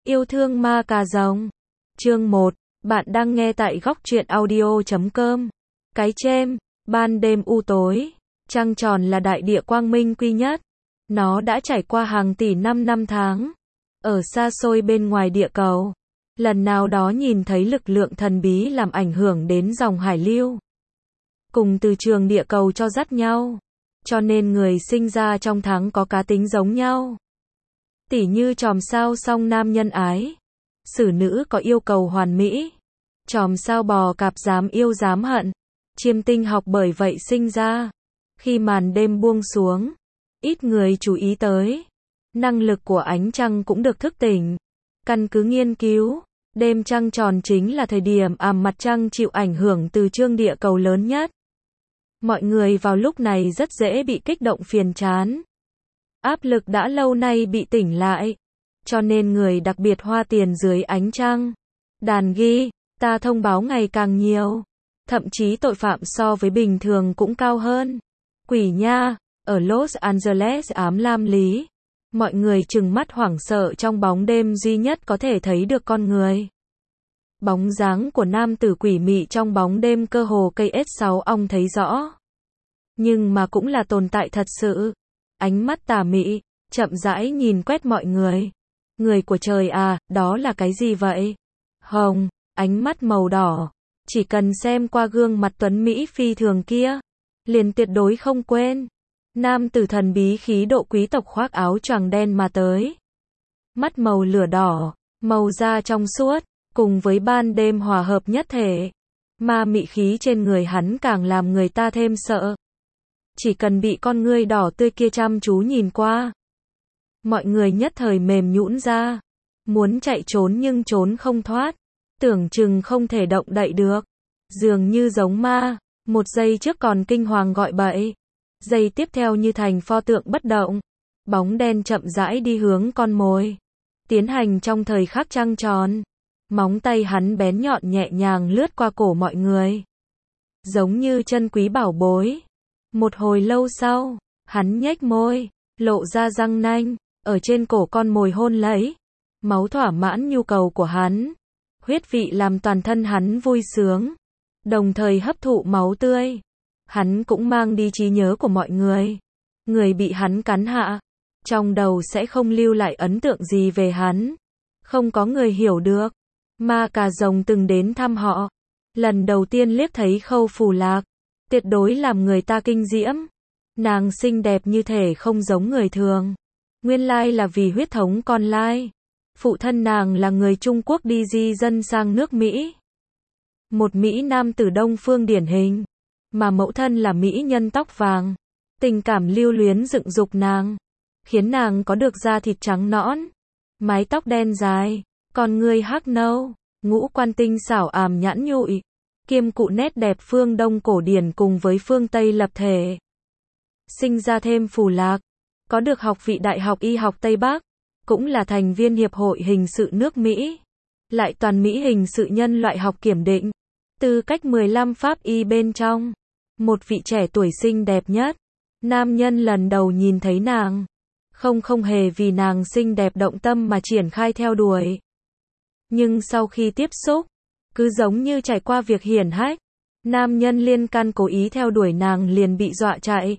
Yêu thương ma cà rồng. Chương 1. Bạn đang nghe tại góc truyện audio.com. Cái chêm, ban đêm u tối, trăng tròn là đại địa quang minh quy nhất. Nó đã trải qua hàng tỷ năm tháng. Ở xa xôi bên ngoài địa cầu, lần nào đó nhìn thấy lực lượng thần bí làm ảnh hưởng đến dòng hải lưu. Cùng từ trường địa cầu cho dắt nhau. Cho nên người sinh ra trong tháng có cá tính giống nhau. Tỉ như chòm sao song nam nhân ái. Xử nữ có yêu cầu hoàn mỹ. Chòm sao bò cạp dám yêu dám hận. Chiêm tinh học bởi vậy sinh ra. Khi màn đêm buông xuống, ít người chú ý tới. Năng lực của ánh trăng cũng được thức tỉnh. Căn cứ nghiên cứu, đêm trăng tròn chính là thời điểm mặt trăng chịu ảnh hưởng từ trương địa cầu lớn nhất. Mọi người vào lúc này rất dễ bị kích động phiền chán. Áp lực đã lâu nay bị tỉnh lại. Cho nên người đặc biệt hoa tiền dưới ánh trăng. Đàn ghi, ta thông báo ngày càng nhiều. Thậm chí tội phạm so với bình thường cũng cao hơn. Quỷ nha, ở Los Angeles ám lam lý. Mọi người trừng mắt hoảng sợ trong bóng đêm duy nhất có thể thấy được con người. Bóng dáng của nam tử quỷ mị trong bóng đêm cơ hồ cây S6 ong thấy rõ. Nhưng mà cũng là tồn tại thật sự. Ánh mắt tà mị, chậm rãi nhìn quét mọi người. Người của trời à, đó là cái gì vậy? Hồng, ánh mắt màu đỏ. Chỉ cần xem qua gương mặt tuấn Mỹ phi thường kia, liền tuyệt đối không quên. Nam tử thần bí khí độ quý tộc khoác áo choàng đen mà tới. Mắt màu lửa đỏ, màu da trong suốt, cùng với ban đêm hòa hợp nhất thể. Ma mị khí trên người hắn càng làm người ta thêm sợ. Chỉ cần bị con ngươi đỏ tươi kia chăm chú nhìn qua, mọi người nhất thời mềm nhũn ra. Muốn chạy trốn nhưng trốn không thoát. Tưởng chừng không thể động đậy được. Dường như giống ma. Một giây trước còn kinh hoàng gọi bậy. Giây tiếp theo như thành pho tượng bất động. Bóng đen chậm rãi đi hướng con mồi. Tiến hành trong thời khắc trăng tròn. Móng tay hắn bén nhọn nhẹ nhàng lướt qua cổ mọi người. Giống như chân quý bảo bối. Một hồi lâu sau, hắn nhếch môi, lộ ra răng nanh, ở trên cổ con mồi hôn lấy. Máu thỏa mãn nhu cầu của hắn. Huyết vị làm toàn thân hắn vui sướng. Đồng thời hấp thụ máu tươi. Hắn cũng mang đi trí nhớ của mọi người. Người bị hắn cắn hạ, trong đầu sẽ không lưu lại ấn tượng gì về hắn. Không có người hiểu được. Ma cà rồng từng đến thăm họ. Lần đầu tiên liếc thấy Khâu Phù Lạc. Tuyệt đối làm người ta kinh diễm. Nàng xinh đẹp như thể không giống người thường. Nguyên lai là vì huyết thống con lai. Phụ thân nàng là người Trung Quốc đi di dân sang nước Mỹ. Một Mỹ nam tử Đông phương điển hình. Mà mẫu thân là Mỹ nhân tóc vàng. Tình cảm lưu luyến dựng dục nàng. Khiến nàng có được da thịt trắng nõn. Mái tóc đen dài. Con ngươi hắc nâu. Ngũ quan tinh xảo nhẵn nhụi. Kiêm cụ nét đẹp phương Đông cổ điển cùng với phương Tây lập thể. Sinh ra thêm Phù Lạc. Có được học vị Đại học Y học Tây Bắc. Cũng là thành viên Hiệp hội Hình sự nước Mỹ. Lại toàn Mỹ hình sự nhân loại học kiểm định. Tư cách 15 pháp y bên trong. Một vị trẻ tuổi xinh đẹp nhất. Nam nhân lần đầu nhìn thấy nàng. Không hề vì nàng xinh đẹp động tâm mà triển khai theo đuổi. Nhưng sau khi tiếp xúc, cứ giống như trải qua việc hiển hách. Nam nhân liên can cố ý theo đuổi nàng liền bị dọa chạy.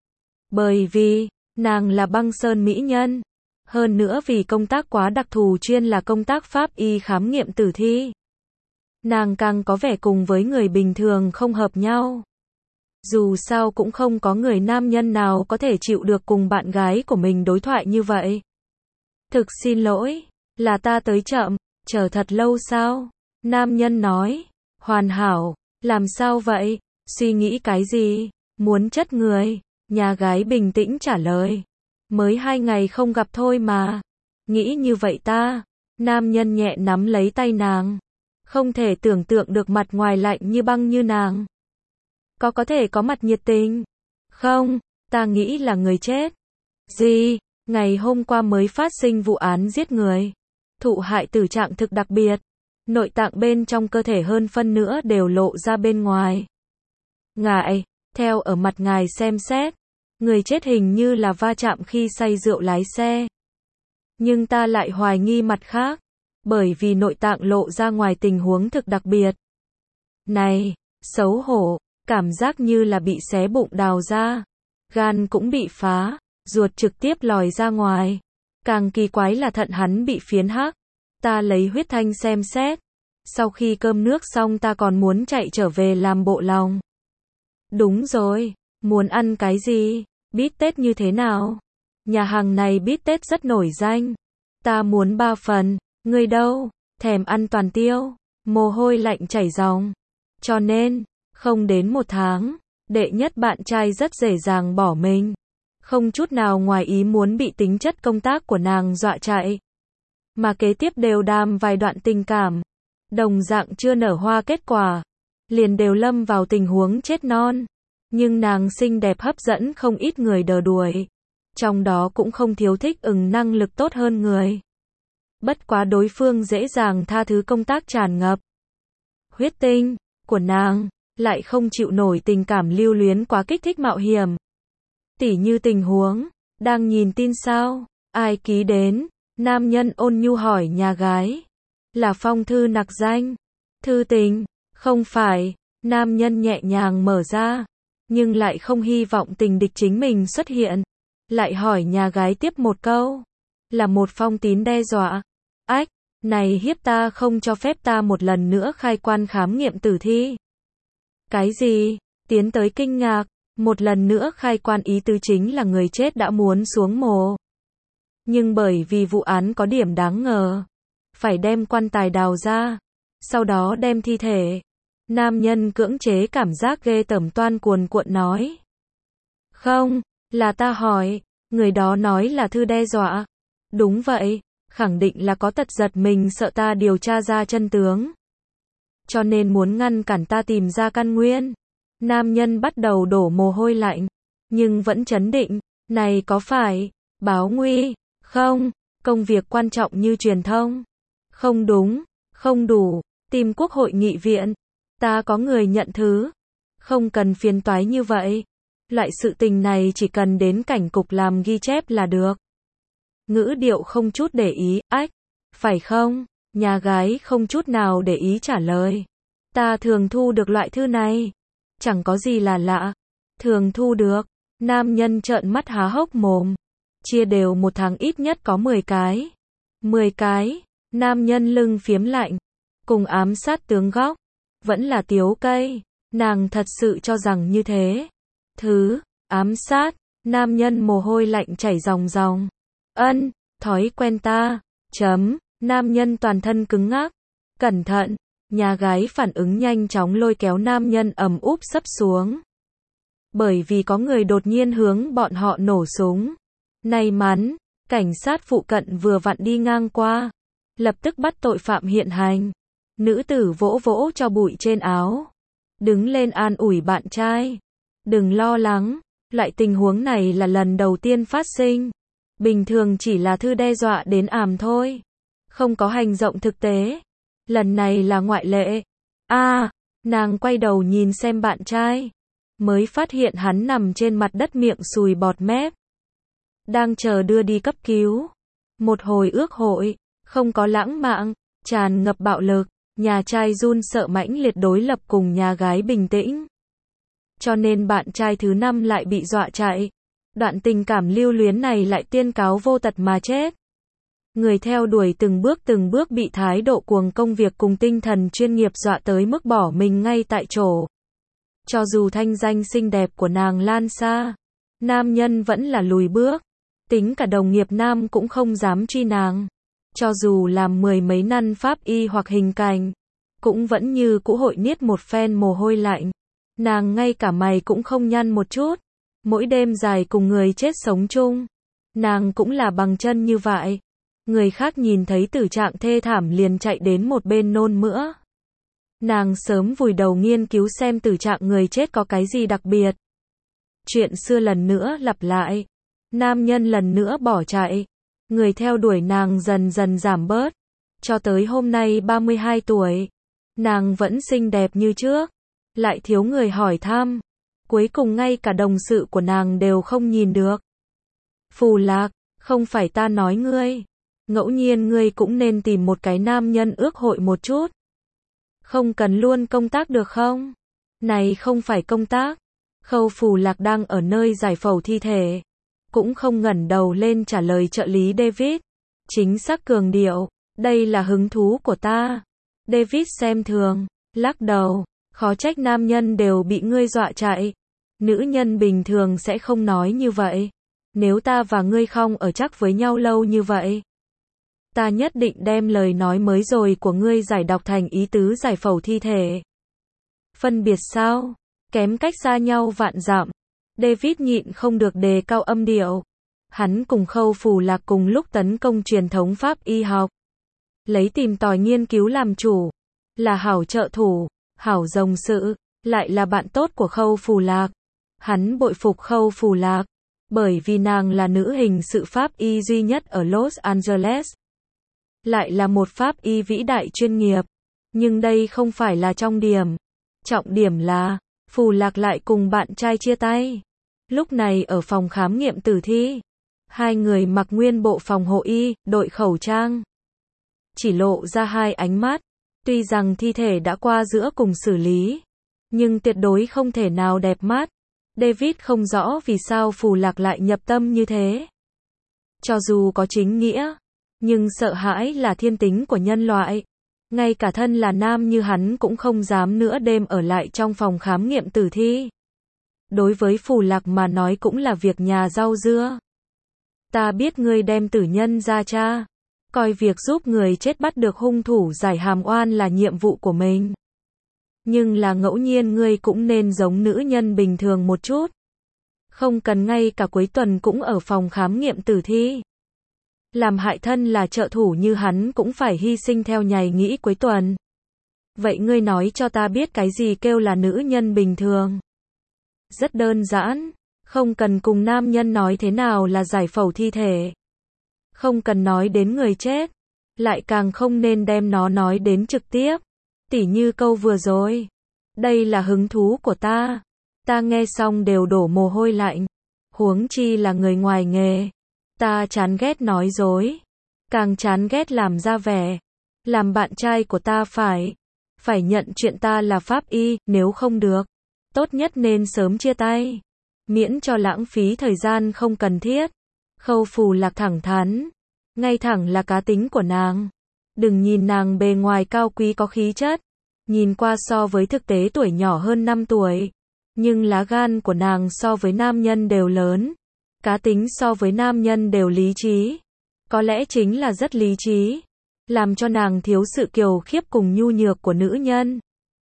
Bởi vì, nàng là băng sơn mỹ nhân. Hơn nữa vì công tác quá đặc thù chuyên là công tác pháp y khám nghiệm tử thi. Nàng càng có vẻ cùng với người bình thường không hợp nhau. Dù sao cũng không có người nam nhân nào có thể chịu được cùng bạn gái của mình đối thoại như vậy. Thực xin lỗi, là ta tới chậm, chờ thật lâu sao? Nam nhân nói, hoàn hảo, làm sao vậy? Suy nghĩ cái gì? Muốn chất người? Nhà gái bình tĩnh trả lời. Mới 2 ngày không gặp thôi mà. Nghĩ như vậy ta. Nam nhân nhẹ nắm lấy tay nàng. Không thể tưởng tượng được mặt ngoài lạnh như băng như nàng. Có thể có mặt nhiệt tình. Không, ta nghĩ là người chết. Gì? Ngày hôm qua mới phát sinh vụ án giết người. Thụ hại tử trạng thực đặc biệt. Nội tạng bên trong cơ thể hơn phân nữa đều lộ ra bên ngoài. Ngài, theo ở mặt ngài xem xét. Người chết hình như là va chạm khi say rượu lái xe. Nhưng ta lại hoài nghi mặt khác. bởi vì nội tạng lộ ra ngoài tình huống thực đặc biệt. Này, xấu hổ, cảm giác như là bị xé bụng đào ra, gan cũng bị phá, ruột trực tiếp lòi ra ngoài. Càng kỳ quái là thận hắn bị phiến hắc. Ta lấy huyết thanh xem xét. Sau khi cơm nước xong ta còn muốn chạy trở về làm bộ lòng. Đúng rồi, muốn ăn cái gì? Bít tết như thế nào? Nhà hàng này bít tết rất nổi danh. Ta muốn 3 phần, ngươi đâu? Thèm ăn toàn tiêu, mồ hôi lạnh chảy ròng. Cho nên, không đến 1 tháng, đệ nhất bạn trai rất dễ dàng bỏ mình. Không chút nào ngoài ý muốn bị tính chất công tác của nàng dọa chạy. Mà kế tiếp đều đàm vài đoạn tình cảm. Đồng dạng chưa nở hoa kết quả. Liền đều lâm vào tình huống chết non. Nhưng nàng xinh đẹp hấp dẫn không ít người đờ đuổi. Trong đó cũng không thiếu thích năng lực tốt hơn người. Bất quá đối phương dễ dàng tha thứ công tác tràn ngập. Huyết tinh của nàng lại không chịu nổi tình cảm lưu luyến quá kích thích mạo hiểm. Tỉ như tình huống, đang nhìn tin sao, ai ký đến, nam nhân ôn nhu hỏi nhà gái. Là phong thư nặc danh, thư tình, không phải, nam nhân nhẹ nhàng mở ra, nhưng lại không hy vọng tình địch chính mình xuất hiện. Lại hỏi nhà gái tiếp một câu, là một phong tín đe dọa. Ách, này hiếp ta không cho phép ta một lần nữa khai quan khám nghiệm tử thi. Cái gì? Tiến tới kinh ngạc. Một lần nữa khai quan ý tứ chính là người chết đã muốn xuống mồ. Nhưng bởi vì vụ án có điểm đáng ngờ, phải đem quan tài đào ra, sau đó đem thi thể. Nam nhân cưỡng chế cảm giác ghê tởm toan cuồn cuộn nói. Không, là ta hỏi, người đó nói là thư đe dọa. Đúng vậy, khẳng định là có tật giật mình sợ ta điều tra ra chân tướng. Cho nên muốn ngăn cản ta tìm ra căn nguyên. Nam nhân bắt đầu đổ mồ hôi lạnh, nhưng vẫn trấn định, này có phải, báo nguy, không, công việc quan trọng như truyền thông. Không đúng, không đủ, tìm quốc hội nghị viện, ta có người nhận thứ, không cần phiền toái như vậy. Loại sự tình này chỉ cần đến cảnh cục làm ghi chép là được. Ngữ điệu không chút để ý, ách, phải không? Nhà gái không chút nào để ý trả lời. Ta thường thu được loại thư này. Chẳng có gì là lạ. Thường thu được. Nam nhân trợn mắt há hốc mồm. Chia đều 1 tháng ít nhất có 10 cái. 10 cái. Nam nhân lưng phiếm lạnh. Cùng ám sát tướng góc. Vẫn là tiếu cây. Nàng thật sự cho rằng như thế. Ám sát. Nam nhân mồ hôi lạnh chảy ròng ròng. Thói quen ta. Nam nhân toàn thân cứng ngắc. Cẩn thận. Nhà gái phản ứng nhanh chóng lôi kéo nam nhân ầm úp sấp xuống. Bởi vì có người đột nhiên hướng bọn họ nổ súng. May mắn, cảnh sát phụ cận vừa vặn đi ngang qua. Lập tức bắt tội phạm hiện hành. Nữ tử vỗ vỗ cho bụi trên áo. Đứng lên an ủi bạn trai. Đừng lo lắng, loại tình huống này là lần đầu tiên phát sinh. Bình thường chỉ là thư đe dọa đến àm thôi. Không có hành động thực tế. Lần này là ngoại lệ. Nàng quay đầu nhìn xem bạn trai. Mới phát hiện hắn nằm trên mặt đất miệng sùi bọt mép. Đang chờ đưa đi cấp cứu. Một hồi ước hội, không có lãng mạn, tràn ngập bạo lực. Nhà trai run sợ mãnh liệt đối lập cùng nhà gái bình tĩnh. Cho nên bạn trai thứ 5 lại bị dọa chạy. Đoạn tình cảm lưu luyến này lại tiên cáo vô tật mà chết. Người theo đuổi từng bước bị thái độ cuồng công việc cùng tinh thần chuyên nghiệp dọa tới mức bỏ mình ngay tại chỗ. Cho dù thanh danh xinh đẹp của nàng lan xa, nam nhân vẫn là lùi bước. Tính cả đồng nghiệp nam cũng không dám truy nàng. Cho dù làm 10 mấy năm pháp y hoặc hình cảnh, cũng vẫn như cũ hội niết một phen mồ hôi lạnh. Nàng ngay cả mày cũng không nhăn một chút. Mỗi đêm dài cùng người chết sống chung. Nàng cũng là bằng chân như vậy. Người khác nhìn thấy tử trạng thê thảm liền chạy đến một bên nôn mửa. Nàng sớm vùi đầu nghiên cứu xem tử trạng người chết có cái gì đặc biệt. Chuyện xưa lần nữa lặp lại. Nam nhân lần nữa bỏ chạy. Người theo đuổi nàng dần dần giảm bớt. Cho tới hôm nay 32 tuổi. Nàng vẫn xinh đẹp như trước. Lại thiếu người hỏi thăm. Cuối cùng ngay cả đồng sự của nàng đều không nhìn được. Phù Lạc, không phải ta nói ngươi. ngẫu nhiên ngươi cũng nên tìm một cái nam nhân ước hội một chút. Không cần luôn công tác được không? Này không phải công tác. Khâu Phù Lạc đang ở nơi giải phẫu thi thể, cũng không ngẩng đầu lên trả lời trợ lý David. Chính xác cường điệu, đây là hứng thú của ta. David xem thường, lắc đầu, khó trách nam nhân đều bị ngươi dọa chạy. Nữ nhân bình thường sẽ không nói như vậy. Nếu ta và ngươi không ở chắc với nhau lâu như vậy, ta nhất định đem lời nói mới rồi của ngươi giải đọc thành ý tứ giải phẫu thi thể. Phân biệt sao? Kém cách xa nhau vạn dặm. David nhịn không được đề cao âm điệu. Hắn cùng Khâu Phù Lạc cùng lúc tấn công truyền thống pháp y học. Lấy tìm tòi nghiên cứu làm chủ. Là hảo trợ thủ, hảo dòng sự, lại là bạn tốt của Khâu Phù Lạc. Hắn bội phục Khâu Phù Lạc, bởi vì nàng là nữ hình sự pháp y duy nhất ở Los Angeles. Lại là một pháp y vĩ đại chuyên nghiệp. Nhưng đây không phải là trọng điểm. Trọng điểm là, Phù Lạc lại cùng bạn trai chia tay. Lúc này ở phòng khám nghiệm tử thi, hai người mặc nguyên bộ phòng hộ y, đội khẩu trang. Chỉ lộ ra hai ánh mắt. Tuy rằng thi thể đã qua giữa cùng xử lý, nhưng tuyệt đối không thể nào đẹp mắt. David không rõ vì sao Phù Lạc lại nhập tâm như thế. Cho dù có chính nghĩa, nhưng sợ hãi là thiên tính của nhân loại. Ngay cả thân là nam như hắn cũng không dám nữa đêm ở lại trong phòng khám nghiệm tử thi. Đối với Phù Lạc mà nói cũng là việc nhà rau dưa. Ta biết ngươi đem tử nhân ra tra, coi việc giúp người chết bắt được hung thủ giải hàm oan là nhiệm vụ của mình. Nhưng là ngẫu nhiên ngươi cũng nên giống nữ nhân bình thường một chút. Không cần ngay cả cuối tuần cũng ở phòng khám nghiệm tử thi. Làm hại thân là trợ thủ như hắn cũng phải hy sinh theo nhảy nghĩ cuối tuần. Vậy ngươi nói cho ta biết cái gì kêu là nữ nhân bình thường? Rất đơn giản, không cần cùng nam nhân nói thế nào là giải phẫu thi thể. Không cần nói đến người chết, lại càng không nên đem nó nói đến trực tiếp. Tỉ như câu vừa rồi, đây là hứng thú của ta. Ta nghe xong đều đổ mồ hôi lạnh. Huống chi là người ngoài nghề. Ta chán ghét nói dối, càng chán ghét làm ra vẻ. Làm bạn trai của ta phải nhận chuyện ta là pháp y, nếu không được, tốt nhất nên sớm chia tay, miễn cho lãng phí thời gian không cần thiết. Khâu Phù Lạc thẳng thắn, ngay thẳng là cá tính của nàng. Đừng nhìn nàng bề ngoài cao quý có khí chất, nhìn qua so với thực tế tuổi nhỏ hơn 5 tuổi, nhưng lá gan của nàng so với nam nhân đều lớn. Cá tính so với nam nhân đều lý trí. Có lẽ chính là rất lý trí, làm cho nàng thiếu sự kiều khiếp cùng nhu nhược của nữ nhân.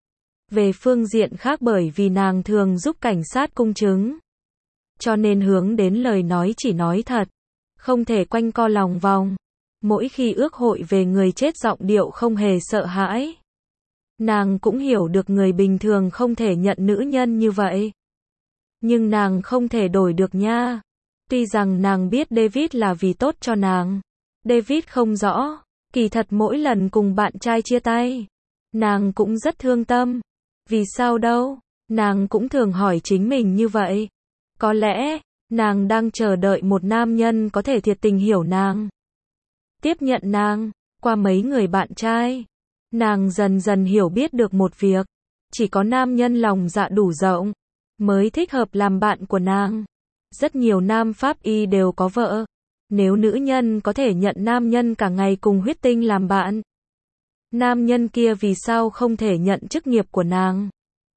Về phương diện khác bởi vì nàng thường giúp cảnh sát cung chứng, cho nên hướng đến lời nói chỉ nói thật, không thể quanh co lòng vòng. Mỗi khi ước hội về người chết giọng điệu không hề sợ hãi. Nàng cũng hiểu được người bình thường không thể nhận nữ nhân như vậy. Nhưng nàng không thể đổi được nha. Tuy rằng nàng biết David là vì tốt cho nàng. David không rõ, kỳ thật mỗi lần cùng bạn trai chia tay, nàng cũng rất thương tâm. Vì sao đâu? Nàng cũng thường hỏi chính mình như vậy. Có lẽ, nàng đang chờ đợi một nam nhân có thể thiệt tình hiểu nàng, tiếp nhận nàng. Qua mấy người bạn trai, nàng dần dần hiểu biết được một việc. Chỉ có nam nhân lòng dạ đủ rộng mới thích hợp làm bạn của nàng. Rất nhiều nam pháp y đều có vợ. Nếu nữ nhân có thể nhận nam nhân cả ngày cùng huyết tinh làm bạn, nam nhân kia vì sao không thể nhận chức nghiệp của nàng?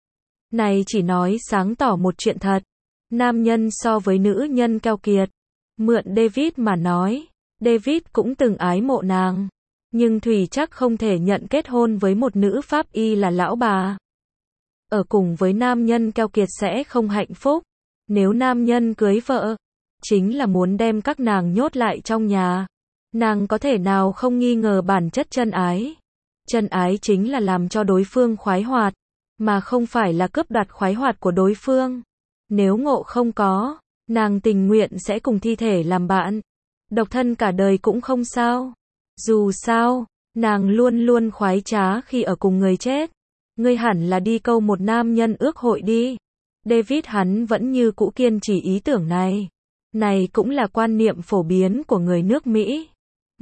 Này chỉ nói sáng tỏ một chuyện thật. Nam nhân so với nữ nhân keo kiệt. Mượn David mà nói, David cũng từng ái mộ nàng, nhưng thủy chắc không thể nhận kết hôn với một nữ pháp y là lão bà. Ở cùng với nam nhân keo kiệt sẽ không hạnh phúc. Nếu nam nhân cưới vợ, chính là muốn đem các nàng nhốt lại trong nhà. Nàng có thể nào không nghi ngờ bản chất chân ái. Chân ái chính là làm cho đối phương khoái hoạt, mà không phải là cướp đoạt khoái hoạt của đối phương. Nếu ngộ không có, nàng tình nguyện sẽ cùng thi thể làm bạn. Độc thân cả đời cũng không sao. Dù sao, nàng luôn luôn khoái trá khi ở cùng người chết. Ngươi hẳn là đi câu một nam nhân ước hội đi. David hắn vẫn như cũ kiên trì ý tưởng này. Này cũng là quan niệm phổ biến của người nước Mỹ.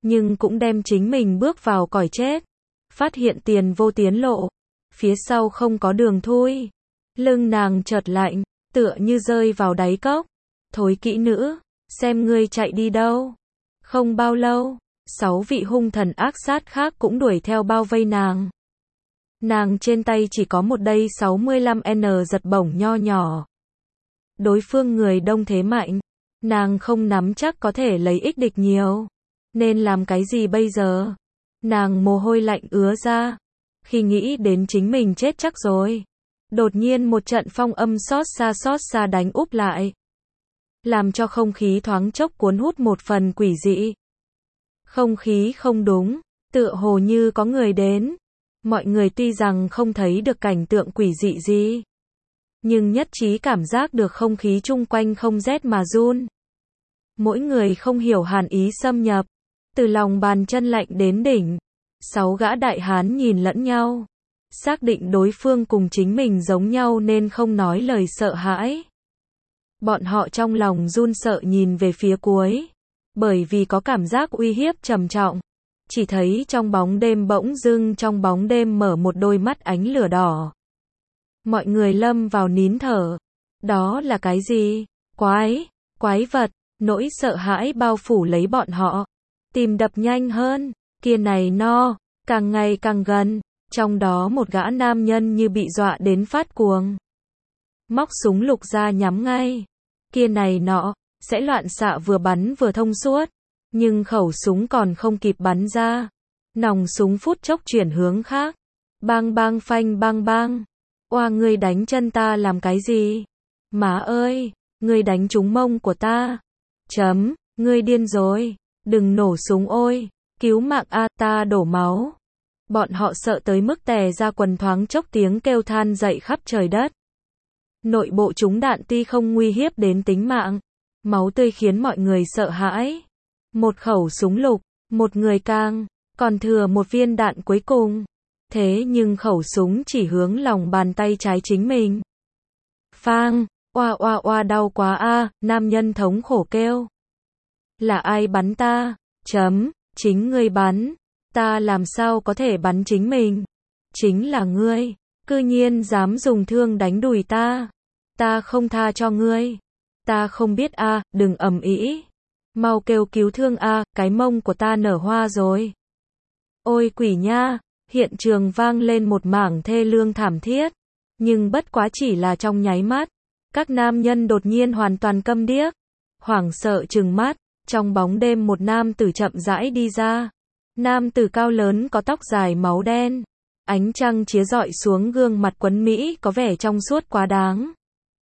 nhưng cũng đem chính mình bước vào cõi chết. Phát hiện tiền vô tiến lộ, phía sau không có đường thui. Lưng nàng chợt lạnh, tựa như rơi vào đáy cốc. Thối kỹ nữ, xem ngươi chạy đi đâu. Không bao lâu, 6 vị hung thần ác sát khác cũng đuổi theo bao vây nàng. Nàng trên tay chỉ có một đầy 65N giật bổng nho nhỏ. Đối phương người đông thế mạnh, nàng không nắm chắc có thể lấy ích địch nhiều. Nên làm cái gì bây giờ? Nàng mồ hôi lạnh ứa ra. Khi nghĩ đến chính mình chết chắc rồi. Đột nhiên một trận phong âm xót xa đánh úp lại. Làm cho không khí thoáng chốc cuốn hút một phần quỷ dị. Không khí không đúng, tựa hồ như có người đến. Mọi người tuy rằng không thấy được cảnh tượng quỷ dị gì, nhưng nhất trí cảm giác được không khí chung quanh không rét mà run. Mỗi người không hiểu hàn ý xâm nhập, từ lòng bàn chân lạnh đến đỉnh. 6 gã đại hán nhìn lẫn nhau, xác định đối phương cùng chính mình giống nhau nên không nói lời sợ hãi. Bọn họ trong lòng run sợ nhìn về phía cuối, bởi vì có cảm giác uy hiếp trầm trọng. Chỉ thấy trong bóng đêm bỗng dưng trong bóng đêm mở một đôi mắt ánh lửa đỏ. Mọi người lâm vào nín thở. Đó là cái gì? Quái vật, nỗi sợ hãi bao phủ lấy bọn họ. Tim đập nhanh hơn, kia này no, càng ngày càng gần. Trong đó một gã nam nhân như bị dọa đến phát cuồng. Móc súng lục ra nhắm ngay. Kia này nọ, sẽ loạn xạ vừa bắn vừa thông suốt. Nhưng khẩu súng còn không kịp bắn ra. Nòng súng phút chốc chuyển hướng khác. Bang bang phanh bang bang. Oa, ngươi đánh chân ta làm cái gì? Má ơi, ngươi đánh trúng mông của ta. Ngươi điên rồi. Đừng nổ súng ôi. Cứu mạng a, ta đổ máu. Bọn họ sợ tới mức tè ra quần, thoáng chốc tiếng kêu than dậy khắp trời đất. Nội bộ trúng đạn tuy không nguy hiếp đến tính mạng. Máu tươi khiến mọi người sợ hãi. Một khẩu súng lục, một người còn thừa một viên đạn cuối cùng. Thế nhưng khẩu súng chỉ hướng lòng bàn tay trái chính mình. Phang, oa đau quá a, nam nhân thống khổ kêu. Là ai bắn ta? Chính ngươi bắn. Ta làm sao có thể bắn chính mình? Chính là ngươi, cư nhiên dám dùng thương đánh đùi ta. Ta không tha cho ngươi. Ta không biết a, đừng ầm ĩ. Mau kêu cứu thương a, cái mông của ta nở hoa rồi. Ôi quỷ nha, hiện trường vang lên một mảng thê lương thảm thiết. Nhưng bất quá chỉ là trong nháy mắt. Các nam nhân đột nhiên hoàn toàn câm điếc. Hoảng sợ trừng mắt, trong bóng đêm một nam tử chậm rãi đi ra. Nam tử cao lớn có tóc dài máu đen. Ánh trăng chiếu rọi xuống gương mặt quấn mỹ có vẻ trong suốt quá đáng.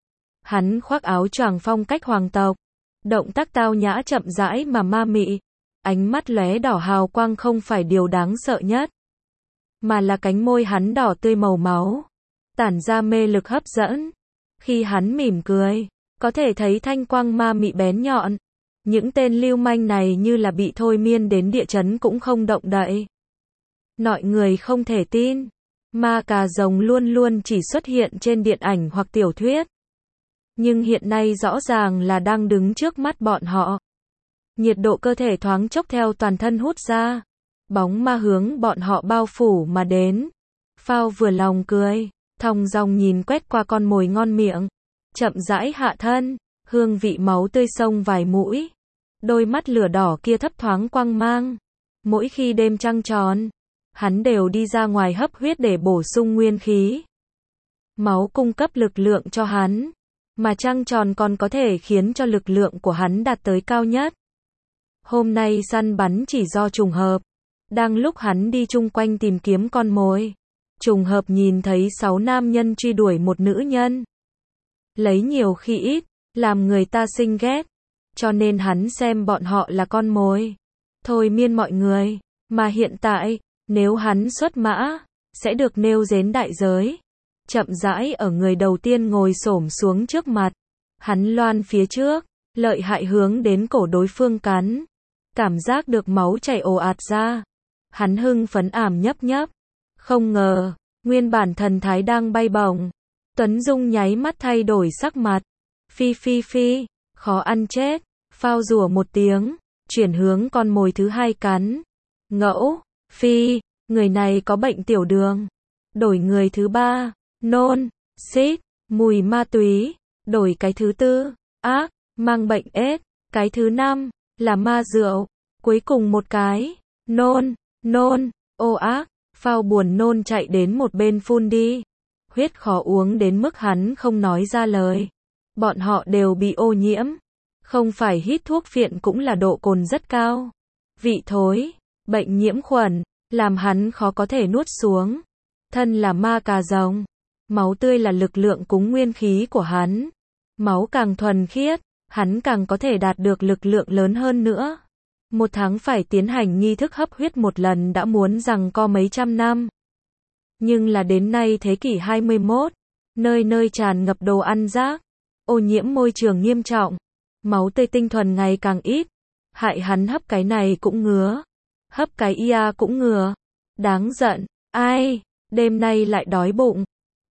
Hắn khoác áo choàng phong cách hoàng tộc. Động tác tao nhã chậm rãi mà ma mị. Ánh mắt lóe đỏ hào quang không phải điều đáng sợ nhất, mà là cánh môi hắn đỏ tươi màu máu, tản ra mê lực hấp dẫn. Khi hắn mỉm cười, có thể thấy thanh quang ma mị bén nhọn. Những tên lưu manh này như là bị thôi miên đến địa chấn cũng không động đậy. Mọi người không thể tin. Ma cà rồng luôn luôn chỉ xuất hiện trên điện ảnh hoặc tiểu thuyết. Nhưng hiện nay rõ ràng là đang đứng trước mắt bọn họ. Nhiệt độ cơ thể thoáng chốc theo toàn thân hút ra. Bóng ma hướng bọn họ bao phủ mà đến. Phao vừa lòng cười, thong dong nhìn quét qua con mồi ngon miệng. Chậm rãi hạ thân, hương vị máu tươi xông vài mũi. Đôi mắt lửa đỏ kia thấp thoáng quang mang. Mỗi khi đêm trăng tròn, hắn đều đi ra ngoài hấp huyết để bổ sung nguyên khí. Máu cung cấp lực lượng cho hắn, mà trăng tròn còn có thể khiến cho lực lượng của hắn đạt tới cao nhất. Hôm nay săn bắn chỉ do trùng hợp. Đang lúc hắn đi chung quanh tìm kiếm con mồi, trùng hợp nhìn thấy 6 nam nhân truy đuổi một nữ nhân. Lấy nhiều khi ít, làm người ta sinh ghét. Cho nên hắn xem bọn họ là con mồi. Thôi miên mọi người. Mà hiện tại, nếu hắn xuất mã, sẽ được nêu đến đại giới. Chậm rãi ở người đầu tiên ngồi xổm xuống trước mặt. Hắn loan phía trước, lợi hại hướng đến cổ đối phương cắn. Cảm giác được máu chảy ồ ạt ra. Hắn hưng phấn ảm nhấp nhấp. Không ngờ, nguyên bản thần thái đang bay bổng. Tuấn Dung nháy mắt thay đổi sắc mặt. Phi, khó ăn chết. Phao rủa một tiếng, chuyển hướng con mồi thứ hai cắn. Ngẫu, phi, người này có bệnh tiểu đường. Đổi người thứ ba, nôn, xít, mùi ma túy. Đổi cái thứ tư, ác, mang bệnh ết. Cái thứ năm, là ma rượu. Cuối cùng một cái, nôn, ô ác, phao buồn nôn chạy đến một bên phun đi. Huyết khó uống đến mức hắn không nói ra lời. Bọn họ đều bị ô nhiễm. Không phải hít thuốc phiện cũng là độ cồn rất cao. Vị thối, bệnh nhiễm khuẩn, làm hắn khó có thể nuốt xuống. Thân là ma cà rồng. Máu tươi là lực lượng cúng nguyên khí của hắn. Máu càng thuần khiết, hắn càng có thể đạt được lực lượng lớn hơn nữa. Một tháng phải tiến hành nghi thức hấp huyết một lần đã muốn giằng co mấy trăm năm. Nhưng là đến nay thế kỷ 21, nơi nơi tràn ngập đồ ăn rác, ô nhiễm môi trường nghiêm trọng, máu tươi tinh thuần ngày càng ít, hại hắn hấp cái này cũng ngứa, hấp cái ia cũng ngừa. Đáng giận, ai, đêm nay lại đói bụng.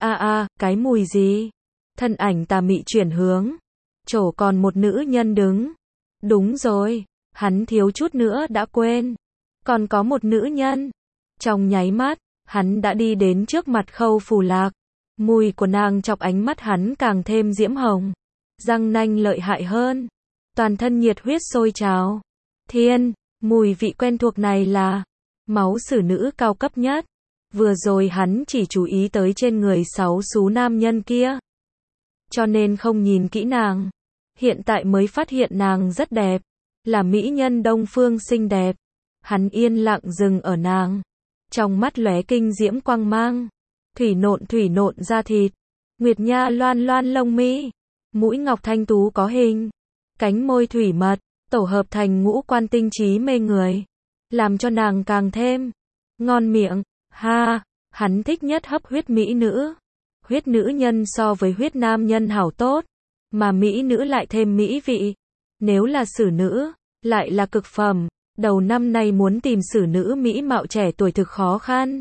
Cái mùi gì? Thân ảnh tà mị chuyển hướng, chỗ còn một nữ nhân đứng. Đúng rồi, hắn thiếu chút nữa đã quên. Còn có một nữ nhân. Trong nháy mắt, hắn đã đi đến trước mặt Khâu Phù Lạc. Mùi của nàng chọc ánh mắt hắn càng thêm diễm hồng. Răng nanh lợi hại hơn. Toàn thân nhiệt huyết sôi trào. Thiên, mùi vị quen thuộc này là máu xử nữ cao cấp nhất. Vừa rồi hắn chỉ chú ý tới trên người 6 xú nam nhân kia. Cho nên không nhìn kỹ nàng. Hiện tại mới phát hiện nàng rất đẹp. Là mỹ nhân Đông Phương xinh đẹp. Hắn yên lặng dừng ở nàng. Trong mắt lóe kinh diễm quang mang. Thủy nộn da thịt. Nguyệt nha loan loan lông mi. Mũi ngọc thanh tú có hình. Cánh môi thủy mật. Tổ hợp thành ngũ quan tinh trí mê người. Làm cho nàng càng thêm ngon miệng. Ha, hắn thích nhất hấp huyết mỹ nữ. Huyết nữ nhân so với huyết nam nhân hảo tốt. Mà mỹ nữ lại thêm mỹ vị. Nếu là xử nữ, lại là cực phẩm. Đầu năm nay muốn tìm xử nữ mỹ mạo trẻ tuổi thực khó khăn.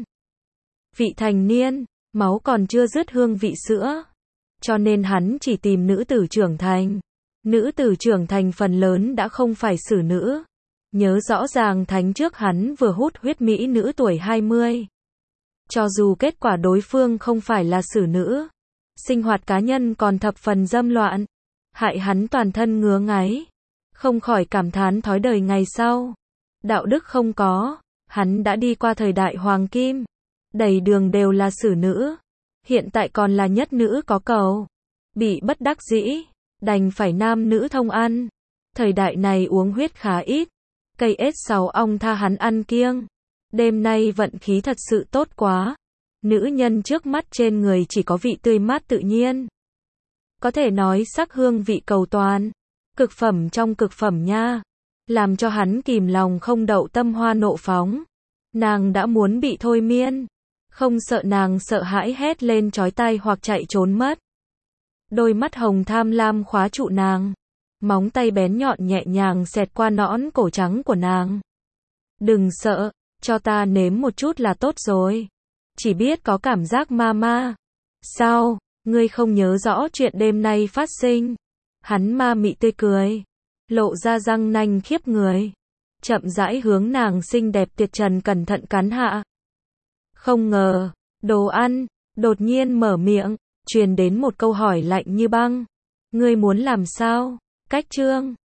Vị thành niên, máu còn chưa dứt hương vị sữa. Cho nên hắn chỉ tìm nữ tử trưởng thành. Nữ tử trưởng thành phần lớn đã không phải xử nữ. Nhớ rõ ràng thánh trước hắn vừa hút huyết mỹ nữ tuổi 20. Cho dù kết quả đối phương không phải là xử nữ. Sinh hoạt cá nhân còn thập phần dâm loạn. Hại hắn toàn thân ngứa ngáy. Không khỏi cảm thán thói đời ngày sau. Đạo đức không có. Hắn đã đi qua thời đại hoàng kim. Đầy đường đều là xử nữ. Hiện tại còn là nhất nữ có cầu. Bị bất đắc dĩ. Đành phải nam nữ thông ăn. Thời đại này uống huyết khá ít. Cây ếch 6 ong tha hắn ăn kiêng. Đêm nay vận khí thật sự tốt quá. Nữ nhân trước mắt trên người chỉ có vị tươi mát tự nhiên. Có thể nói sắc hương vị cầu toàn. Cực phẩm trong cực phẩm nha. Làm cho hắn kìm lòng không đậu tâm hoa nộ phóng. Nàng đã muốn bị thôi miên. Không sợ nàng sợ hãi hét lên chói tai hoặc chạy trốn mất. Đôi mắt hồng tham lam khóa trụ nàng. Móng tay bén nhọn nhẹ nhàng xẹt qua nõn cổ trắng của nàng. Đừng sợ, cho ta nếm một chút là tốt rồi. Chỉ biết có cảm giác ma ma. Sao, ngươi không nhớ rõ chuyện đêm nay phát sinh? Hắn ma mị tươi cười. Lộ ra răng nanh khiếp người. Chậm rãi hướng nàng xinh đẹp tuyệt trần cẩn thận cắn hạ. Không ngờ, đồ ăn, đột nhiên mở miệng, truyền đến một câu hỏi lạnh như băng. Ngươi muốn làm sao? Cách chương